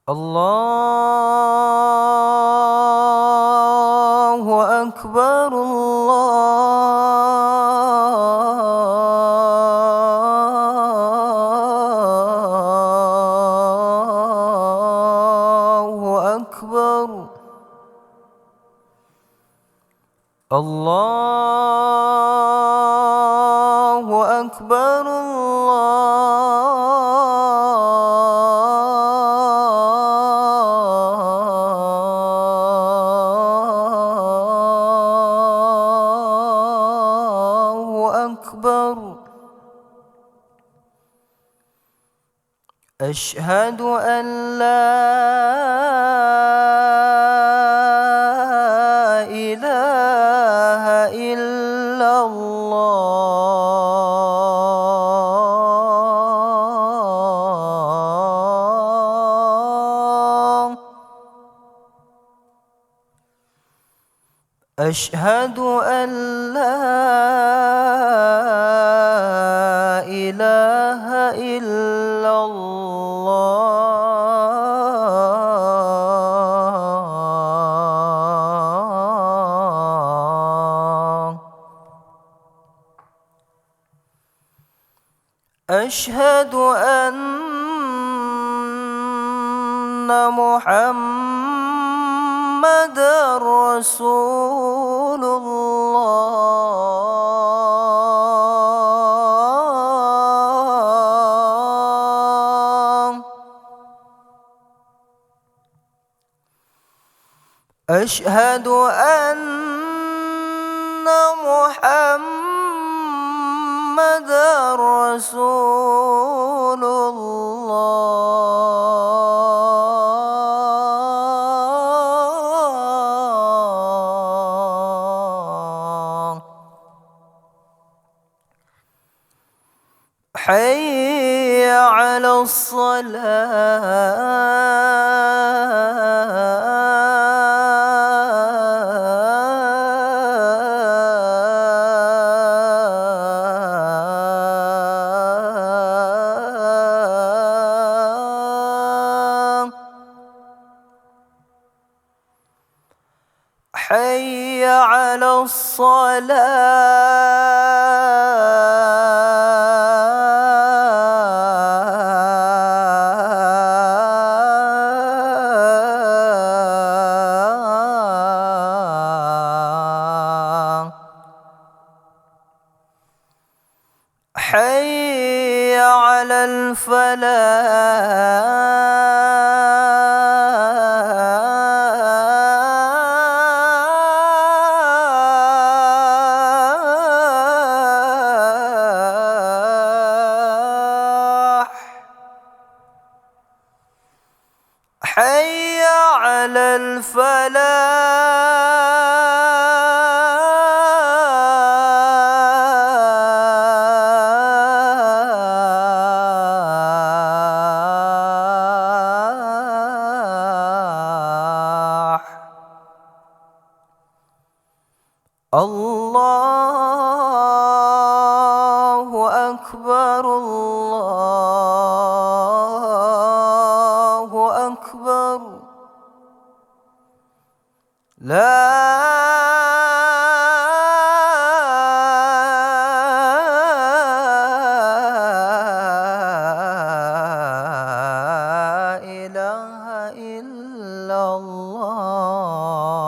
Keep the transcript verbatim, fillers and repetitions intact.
الله أكبر الله أكبر الله أكبر الله أكبر. أشهد أن لا إله إلا الله. أشهد أن لا إله إلا الله. أشهد أن محمدًا رسول الله. أشهد أن محمدًا رسول الله. حي على الصلاة. حي على الصلاة. حي على الفلاح. حي على الفلاح. الله أكبر الله أكبر. لا إله إلا الله.